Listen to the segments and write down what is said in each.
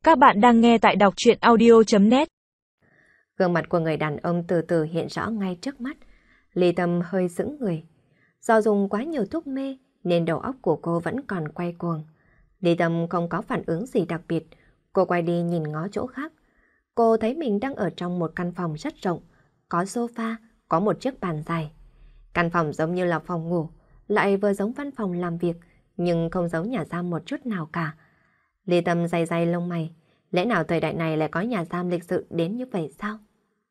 Các bạn đang nghe tại đọc truyện audio.net. Gương mặt của người đàn ông từ từ hiện rõ ngay trước mắt. Ly Tâm hơi sững người. Do dùng quá nhiều thuốc mê nên đầu óc của cô vẫn còn quay cuồng. Ly Tâm không có phản ứng gì đặc biệt. Cô quay đi nhìn ngó chỗ khác. Cô thấy mình đang ở trong một căn phòng rất rộng. Có sofa, có một chiếc bàn dài. Căn phòng giống như là phòng ngủ, lại vừa giống văn phòng làm việc, nhưng không giống nhà giam một chút nào cả. Ly Tâm day day lông mày. Lẽ nào thời đại này lại có nhà giam lịch sự đến như vậy sao?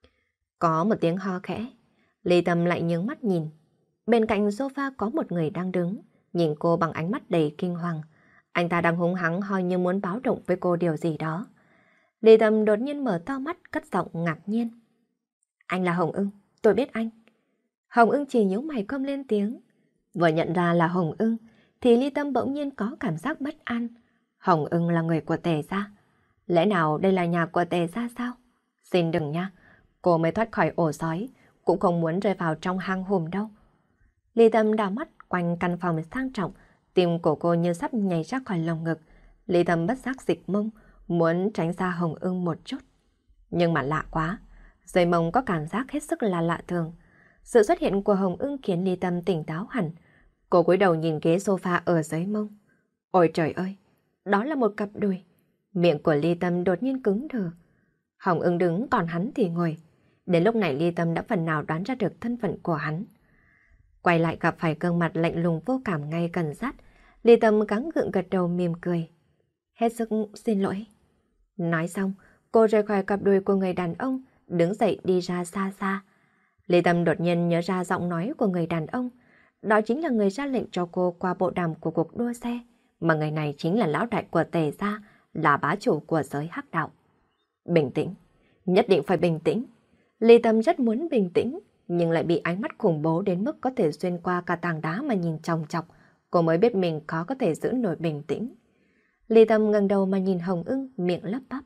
Có một tiếng ho khẽ. Ly Tâm lại nhướng mắt nhìn. Bên cạnh sofa có một người đang đứng, nhìn cô bằng ánh mắt đầy kinh hoàng. Anh ta đang húng hắng ho như muốn báo động với cô điều gì đó. Ly Tâm đột nhiên mở to mắt, cất giọng ngạc nhiên. Anh là Hồng Ưng, tôi biết anh. Hồng Ưng chỉ nhíu mày không lên tiếng. Vừa nhận ra là Hồng Ưng, thì Ly Tâm bỗng nhiên có cảm giác bất an. Hồng Ưng là người của Tề gia. Lẽ nào đây là nhà của Tề gia sao? Xin đừng nha, cô mới thoát khỏi ổ sói, cũng không muốn rơi vào trong hang hùm đâu. Ly Tâm đảo mắt quanh căn phòng sang trọng, tim của cô như sắp nhảy ra khỏi lồng ngực. Ly Tâm bất giác dịch mông, muốn tránh xa Hồng Ưng một chút. Nhưng mà lạ quá, dưới mông có cảm giác hết sức là lạ thường. Sự xuất hiện của Hồng Ưng khiến Ly Tâm tỉnh táo hẳn. Cô cúi đầu nhìn ghế sofa ở dưới mông. Ôi trời ơi, đó là một cặp đùi. Miệng của Ly Tâm đột nhiên cứng đờ. Hồng Ưng đứng còn hắn thì ngồi. Đến lúc này Ly Tâm đã phần nào đoán ra được thân phận của hắn. Quay lại gặp phải gương mặt lạnh lùng vô cảm ngay gần sát. Ly Tâm gắng gượng gật đầu mỉm cười. Hết sức xin lỗi. Nói xong, cô rời khỏi cặp đùi của người đàn ông, đứng dậy đi ra xa xa. Ly Tâm đột nhiên nhớ ra giọng nói của người đàn ông. Đó chính là người ra lệnh cho cô qua bộ đàm của cuộc đua xe. Mà người này chính là lão đại của Tề gia, là bá chủ của giới hắc đạo. Bình tĩnh, nhất định phải bình tĩnh. Ly Tâm rất muốn bình tĩnh, nhưng lại bị ánh mắt khủng bố đến mức có thể xuyên qua cả tảng đá mà nhìn chòng chọc. Cô mới biết mình khó có thể giữ nổi bình tĩnh. Ly Tâm ngẩng đầu mà nhìn Hồng Ưng, miệng lắp bắp.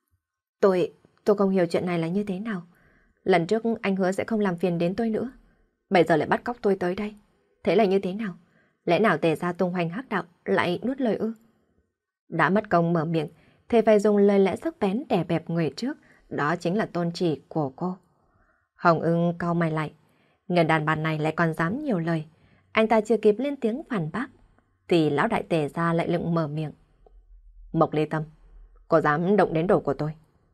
Tôi không hiểu chuyện này là như thế nào. Lần trước anh hứa sẽ không làm phiền đến tôi nữa. Bây giờ lại bắt cóc tôi tới đây. Thế là như thế nào? Lẽ nào Tề gia tung hoành hắc đạo lại nuốt lời ư? Đã mất công mở miệng, thì phải dùng lời lẽ sắc bén đè bẹp người trước, đó chính là tôn chỉ của cô. Hồng Ưng cau mày lại, người đàn bà này lại còn dám nhiều lời. Anh ta chưa kịp lên tiếng phản bác, thì lão đại Tề gia lại lựng mở miệng. Mộc Ly Tâm, cô dám động đến đồ của tôi.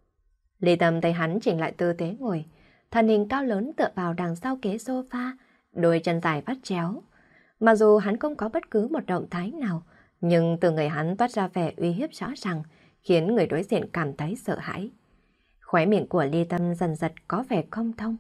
Ly Tâm thấy hắn chỉnh lại tư thế ngồi, thân hình cao lớn tựa vào đằng sau ghế sofa, đôi chân dài vắt chéo. Mặc dù hắn không có bất cứ một động thái nào, nhưng từ người hắn toát ra vẻ uy hiếp rõ ràng, khiến người đối diện cảm thấy sợ hãi. Khóe miệng của Ly Tâm dần dần có vẻ không thông.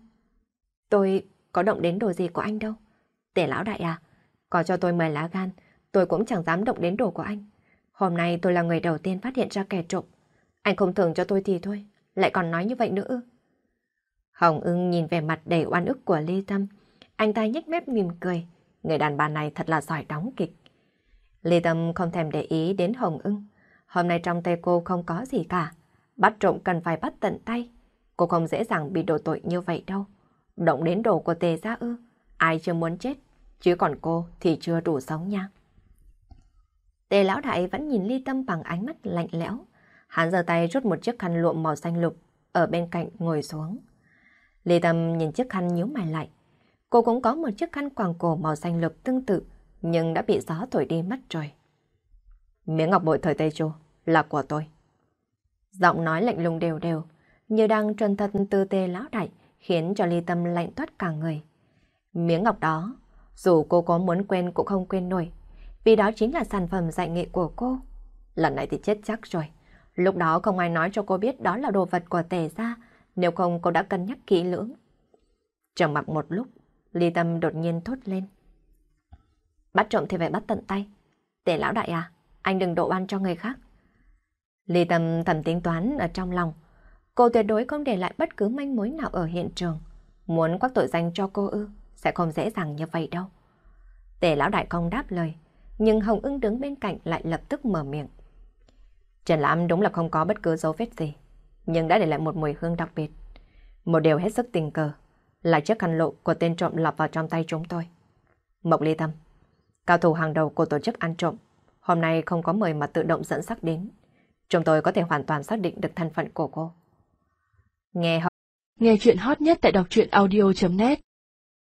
Tôi có động đến đồ gì của anh đâu. Tề lão đại à, có cho tôi 10 lá gan, tôi cũng chẳng dám động đến đồ của anh. Hôm nay tôi là người đầu tiên phát hiện ra kẻ trộm. Anh không thưởng cho tôi thì thôi, lại còn nói như vậy nữa ư? Hồng Ưng nhìn vẻ mặt đầy oan ức của Ly Tâm, anh ta nhếch mép mỉm cười. Người đàn bà này thật là giỏi đóng kịch. Ly Tâm không thèm để ý đến Hồng Ưng. Hôm nay trong tay cô không có gì cả. Bắt trộm cần phải bắt tận tay. Cô không dễ dàng bị đổ tội như vậy đâu. Động đến đồ của Tề gia ư? Ai chưa muốn chết, chứ còn cô thì chưa đủ sống nha. Tề lão đại vẫn nhìn Ly Tâm bằng ánh mắt lạnh lẽo. Hắn giơ tay rút một chiếc khăn lụa màu xanh lục ở bên cạnh ngồi xuống. Ly Tâm nhìn chiếc khăn nhíu mày lại. Cô cũng có một chiếc khăn quàng cổ màu xanh lục tương tự, nhưng đã bị gió thổi đi mất rồi. Miếng ngọc bội thời Tây Chu là của tôi. Giọng nói lạnh lùng đều đều, như đang trần thật từ Tề lão đại, khiến cho Ly Tâm lạnh toát cả người. Miếng ngọc đó, dù cô có muốn quên cũng không quên nổi, vì đó chính là sản phẩm dạy nghệ của cô. Lần này thì chết chắc rồi. Lúc đó không ai nói cho cô biết đó là đồ vật của Tề gia, nếu không cô đã cân nhắc kỹ lưỡng. Trầm mặc một lúc, Ly Tâm đột nhiên thốt lên. Bắt trộm thì phải bắt tận tay. Tề lão đại à, anh đừng đổ oan cho người khác. Ly Tâm thầm tính toán ở trong lòng. Cô tuyệt đối không để lại bất cứ manh mối nào ở hiện trường. Muốn quắc tội danh cho cô ư, sẽ không dễ dàng như vậy đâu. Tề lão đại không đáp lời, nhưng Hồng Ưng đứng bên cạnh lại lập tức mở miệng. Triển lãm đúng là không có bất cứ dấu vết gì, nhưng đã để lại một mùi hương đặc biệt. Một điều hết sức tình cờ là chiếc khăn lụa của tên trộm lọt vào trong tay chúng tôi. Mộc Ly Tâm, cao thủ hàng đầu của tổ chức ăn trộm, hôm nay không có mời mà tự động dẫn sắc đến. chúng tôi có thể hoàn toàn xác định được thân phận của cô. Nghe chuyện hot nhất tại đọc truyện audio.net